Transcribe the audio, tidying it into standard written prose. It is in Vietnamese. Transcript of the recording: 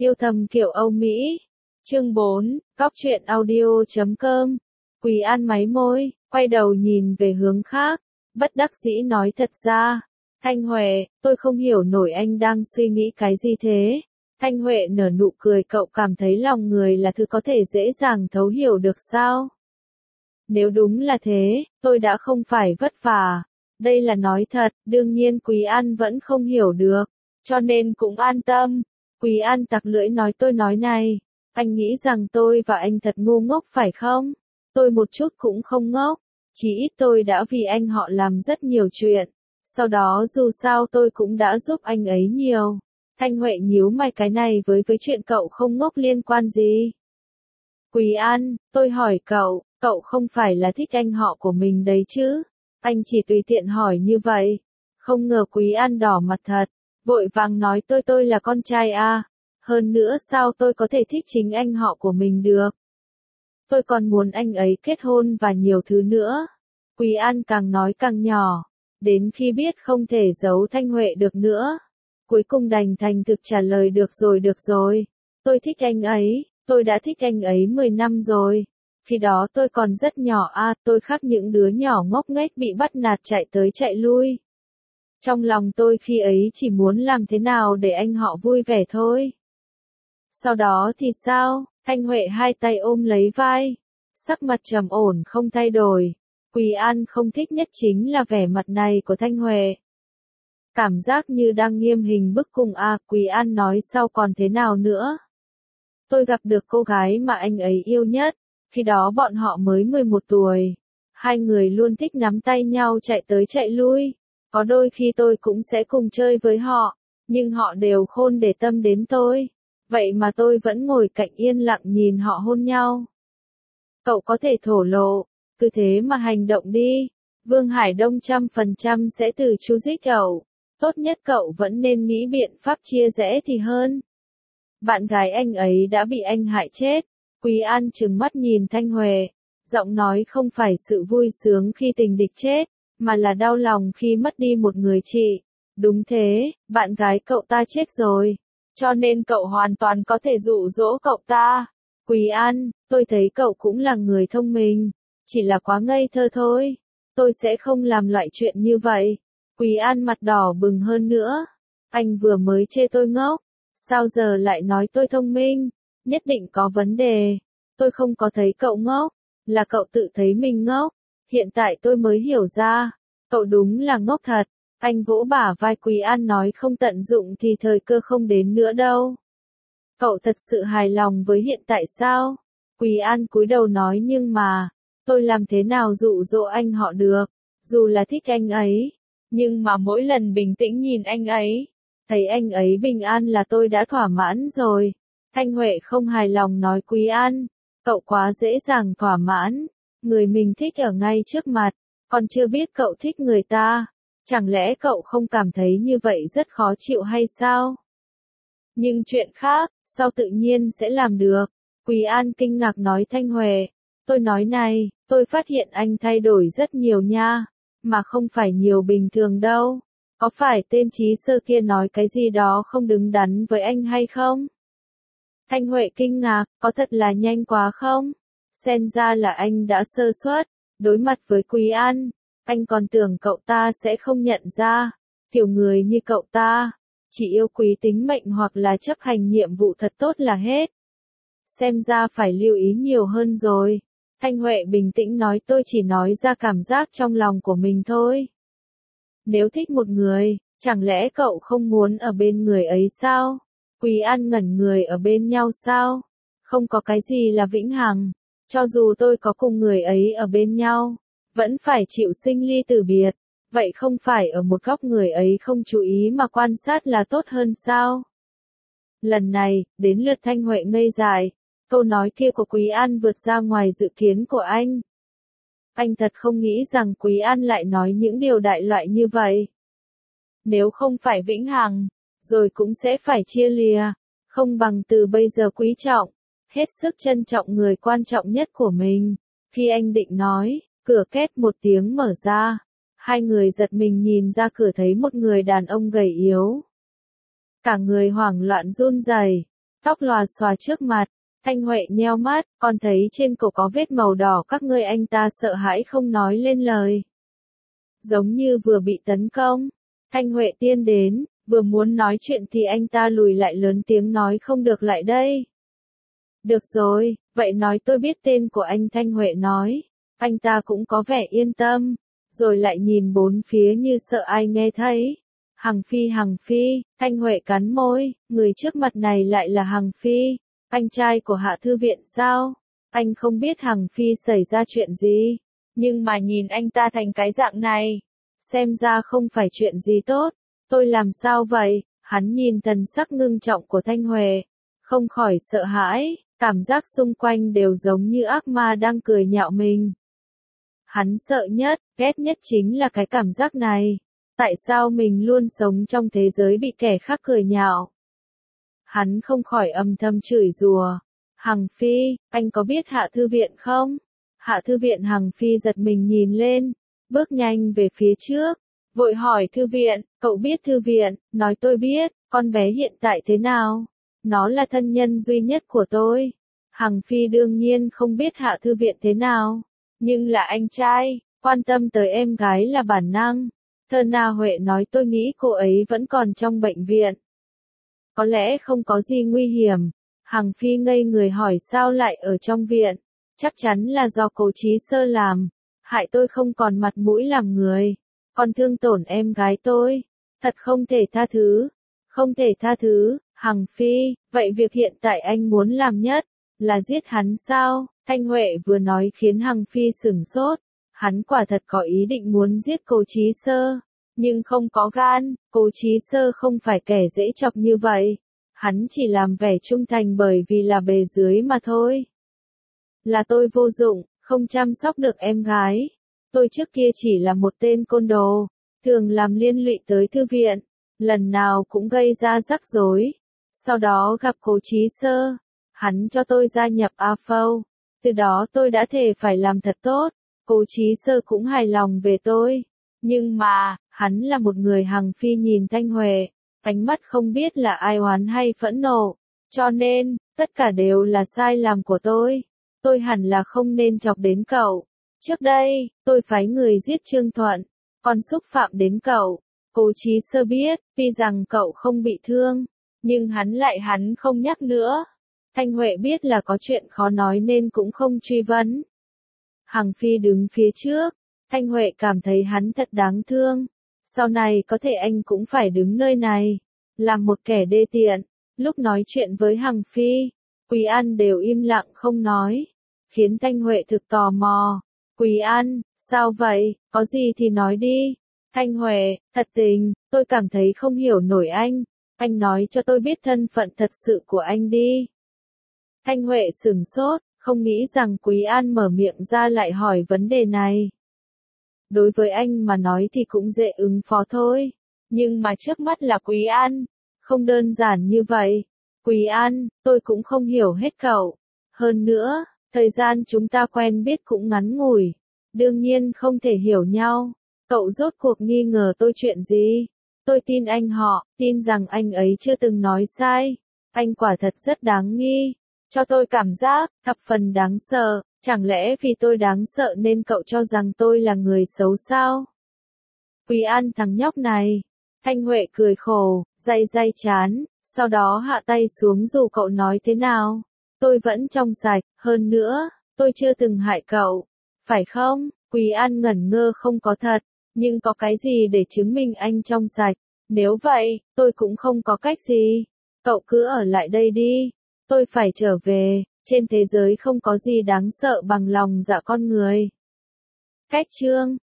Yêu thầm kiểu Âu Mỹ. Chương 4, Cóc truyện audio.com. Quý An máy môi, quay đầu nhìn về hướng khác, bất đắc dĩ nói thật ra. Thanh Huệ, tôi không hiểu nổi anh đang suy nghĩ cái gì thế. Thanh Huệ nở nụ cười, cậu cảm thấy lòng người là thứ có thể dễ dàng thấu hiểu được sao? Nếu đúng là thế, tôi đã không phải vất vả. Đây là nói thật, đương nhiên Quý An vẫn không hiểu được, cho nên cũng an tâm. Quý An tặc lưỡi nói, tôi nói này, anh nghĩ rằng tôi và anh thật ngu ngốc phải không? Tôi một chút cũng không ngốc, chỉ ít tôi đã vì anh họ làm rất nhiều chuyện. Sau đó dù sao tôi cũng đã giúp anh ấy nhiều. Thanh Huệ nhíu mày, cái này với chuyện cậu không ngốc liên quan gì? Quý An, tôi hỏi cậu, cậu không phải là thích anh họ của mình đấy chứ? Anh chỉ tùy tiện hỏi như vậy. Không ngờ Quý An đỏ mặt thật, vội vàng nói, tôi là con trai à? Hơn nữa sao tôi có thể thích chính anh họ của mình được? Tôi còn muốn anh ấy kết hôn và nhiều thứ nữa. Quý An càng nói càng nhỏ, đến khi biết không thể giấu Thanh Huệ được nữa. Cuối cùng đành thành thực trả lời, được rồi. Tôi thích anh ấy, tôi đã thích anh ấy 10 năm rồi. Khi đó tôi còn rất nhỏ à, tôi khác những đứa nhỏ ngốc nghếch bị bắt nạt chạy tới chạy lui. Trong lòng tôi khi ấy chỉ muốn làm thế nào để anh họ vui vẻ thôi. Sau đó thì sao? Thanh Huệ hai tay ôm lấy vai, sắc mặt trầm ổn không thay đổi. Quý An không thích nhất chính là vẻ mặt này của Thanh Huệ. Cảm giác như đang nghiêm hình bức cung à. Quý An nói, sau còn thế nào nữa? Tôi gặp được cô gái mà anh ấy yêu nhất, khi đó bọn họ mới 11 tuổi. Hai người luôn thích nắm tay nhau chạy tới chạy lui. Có đôi khi tôi cũng sẽ cùng chơi với họ, nhưng họ đều khôn để tâm đến tôi. Vậy mà tôi vẫn ngồi cạnh yên lặng nhìn họ hôn nhau. Cậu có thể thổ lộ, cứ thế mà hành động đi. Vương Hải Đông 100% sẽ từ chú dích cậu. Tốt nhất cậu vẫn nên nghĩ biện pháp chia rẽ thì hơn. Bạn gái anh ấy đã bị anh hại chết. Quý An trừng mắt nhìn Thanh Huệ, giọng nói không phải sự vui sướng khi tình địch chết, mà là đau lòng khi mất đi một người chị. Đúng thế, bạn gái cậu ta chết rồi, cho nên cậu hoàn toàn có thể dụ dỗ cậu ta. Quý An, tôi thấy cậu cũng là người thông minh, chỉ là quá ngây thơ thôi. Tôi sẽ không làm loại chuyện như vậy. Quý An mặt đỏ bừng hơn nữa. Anh vừa mới chê tôi ngốc, sao giờ lại nói tôi thông minh? Nhất định có vấn đề. Tôi không có thấy cậu ngốc, là cậu tự thấy mình ngốc. Hiện tại tôi mới hiểu ra, cậu đúng là ngốc thật. Anh vỗ bả vai Quý An nói, không tận dụng thì thời cơ không đến nữa đâu. Cậu thật sự hài lòng với hiện tại sao? Quý An cúi đầu nói, nhưng mà, tôi làm thế nào dụ dỗ anh họ được, dù là thích anh ấy. Nhưng mà mỗi lần bình tĩnh nhìn anh ấy, thấy anh ấy bình an là tôi đã thỏa mãn rồi. Thanh Huệ không hài lòng nói, Quý An, cậu quá dễ dàng thỏa mãn. Người mình thích ở ngay trước mặt, còn chưa biết cậu thích người ta. Chẳng lẽ cậu không cảm thấy như vậy rất khó chịu hay sao? Nhưng chuyện khác, sao tự nhiên sẽ làm được? Quý An kinh ngạc nói, Thanh Huệ, tôi nói này, tôi phát hiện anh thay đổi rất nhiều nha, mà không phải nhiều bình thường đâu. Có phải tên Trí Sơ kia nói cái gì đó không đứng đắn với anh hay không? Thanh Huệ kinh ngạc, có thật là nhanh quá không? Xem ra là anh đã sơ suất. Đối mặt với Quý An, anh còn tưởng cậu ta sẽ không nhận ra. Kiểu người như cậu ta, chỉ yêu quý tính mệnh hoặc là chấp hành nhiệm vụ thật tốt là hết. Xem ra phải lưu ý nhiều hơn rồi. Thanh Huệ bình tĩnh nói, tôi chỉ nói ra cảm giác trong lòng của mình thôi. Nếu thích một người, chẳng lẽ cậu không muốn ở bên người ấy sao? Quý An ngẩn người, ở bên nhau sao? Không có cái gì là vĩnh hằng. Cho dù tôi có cùng người ấy ở bên nhau, vẫn phải chịu sinh ly tử biệt. Vậy không phải ở một góc người ấy không chú ý mà quan sát là tốt hơn sao? Lần này, đến lượt Thanh Huệ ngây dại. Câu nói kia của Quý An vượt ra ngoài dự kiến của anh. Anh thật không nghĩ rằng Quý An lại nói những điều đại loại như vậy. Nếu không phải vĩnh hằng, rồi cũng sẽ phải chia lìa. Không bằng từ bây giờ quý trọng, hết sức trân trọng người quan trọng nhất của mình. Khi anh định nói, cửa két một tiếng mở ra. Hai người giật mình nhìn ra cửa, thấy một người đàn ông gầy yếu. Cả người hoảng loạn run rẩy. tóc lòa xòa trước mặt. Thanh Huệ nheo mắt, con thấy trên cổ có vết màu đỏ các ngươi. Anh ta sợ hãi không nói lên lời. Giống như vừa bị tấn công. Thanh Huệ tiến đến, vừa muốn nói chuyện thì anh ta lùi lại lớn tiếng nói không được lại đây. Được rồi, vậy nói tôi biết tên của anh. Thanh Huệ nói. Anh ta cũng có vẻ yên tâm, rồi lại nhìn bốn phía như sợ ai nghe thấy. Hằng Phi, Thanh Huệ cắn môi, người trước mặt này lại là Hằng Phi, anh trai của Hạ Thư Viện sao? Anh không biết Hằng Phi xảy ra chuyện gì, nhưng mà nhìn anh ta thành cái dạng này, xem ra không phải chuyện gì tốt. Tôi làm sao vậy? Hắn nhìn thần sắc ngưng trọng của Thanh Huệ, không khỏi sợ hãi, cảm giác xung quanh đều giống như ác ma đang cười nhạo mình. Hắn sợ nhất, ghét nhất chính là cái cảm giác này. Tại sao mình luôn sống trong thế giới bị kẻ khác cười nhạo? Hắn không khỏi âm thầm chửi rủa. Hằng Phi, anh có biết Hạ Thư Viện không? Hạ Thư Viện. Hằng Phi giật mình nhìn lên, bước nhanh về phía trước, vội hỏi Thư Viện, cậu biết Thư Viện? Nói tôi biết, con bé hiện tại thế nào? Nó là thân nhân duy nhất của tôi. Hằng Phi đương nhiên không biết Hạ Thư Viện thế nào, nhưng là anh trai, quan tâm tới em gái là bản năng. Thơ Na Huệ nói tôi nghĩ cô ấy vẫn còn trong bệnh viện. Có lẽ không có gì nguy hiểm. Hằng Phi ngây người hỏi sao lại ở trong viện. Chắc chắn là do Cố Chí Sơ làm. Hại tôi không còn mặt mũi làm người. Còn thương tổn em gái tôi. Thật không thể tha thứ. Không thể tha thứ. Hằng Phi, vậy việc hiện tại anh muốn làm nhất là giết hắn sao? Thanh Huệ vừa nói khiến Hằng Phi sửng sốt. Hắn quả thật có ý định muốn giết Cố Chí Sơ, nhưng không có gan. Cố Chí Sơ không phải kẻ dễ chọc như vậy. Hắn chỉ làm vẻ trung thành bởi vì là bề dưới mà thôi. Là tôi vô dụng, không chăm sóc được em gái. Tôi trước kia chỉ là một tên côn đồ, thường làm liên lụy tới thư viện, lần nào cũng gây ra rắc rối. Sau đó gặp Cố Chí Sơ, hắn cho tôi gia nhập AFO, từ đó tôi đã thề phải làm thật tốt. Cố Chí Sơ cũng hài lòng về tôi, nhưng mà, hắn là một người. Hằng Phi nhìn Thanh Huệ, ánh mắt không biết là ai oán hay phẫn nộ, cho nên, tất cả đều là sai lầm của tôi. Tôi hẳn là không nên chọc đến cậu. Trước đây, tôi phái người giết Trương Thuận, còn xúc phạm đến cậu. Cố Chí Sơ biết, tuy rằng cậu không bị thương, nhưng hắn không nhắc nữa. Thanh Huệ biết là có chuyện khó nói nên cũng không truy vấn. Hằng Phi đứng phía trước, Thanh Huệ cảm thấy hắn thật đáng thương. Sau này có thể anh cũng phải đứng nơi này, làm một kẻ đê tiện. Lúc nói chuyện với Hằng Phi, Quý An đều im lặng không nói, khiến Thanh Huệ thực tò mò. Quý An, sao vậy, có gì thì nói đi. Thanh Huệ, thật tình, tôi cảm thấy không hiểu nổi anh nói cho tôi biết thân phận thật sự của anh đi. Thanh Huệ sửng sốt, không nghĩ rằng Quý An mở miệng ra lại hỏi vấn đề này. Đối với anh mà nói thì cũng dễ ứng phó thôi, nhưng mà trước mắt là Quý An, không đơn giản như vậy. Quý An, tôi cũng không hiểu hết cậu. Hơn nữa, thời gian chúng ta quen biết cũng ngắn ngủi, đương nhiên không thể hiểu nhau. Cậu rốt cuộc nghi ngờ tôi chuyện gì? Tôi tin anh họ, tin rằng anh ấy chưa từng nói sai. Anh quả thật rất đáng nghi, cho tôi cảm giác thập phần đáng sợ. Chẳng lẽ vì tôi đáng sợ nên cậu cho rằng tôi là người xấu sao? Quý An thằng nhóc này. Thanh Huệ cười khổ, day chán, sau đó hạ tay xuống dù cậu nói thế nào. Tôi vẫn trong sạch, hơn nữa, tôi chưa từng hại cậu. Phải không? Quý An ngẩn ngơ không có thật, nhưng có cái gì để chứng minh anh trong sạch? Nếu vậy, tôi cũng không có cách gì. Cậu cứ ở lại đây đi. Tôi phải trở về. Trên thế giới không có gì đáng sợ bằng lòng dạ con người. Cách chương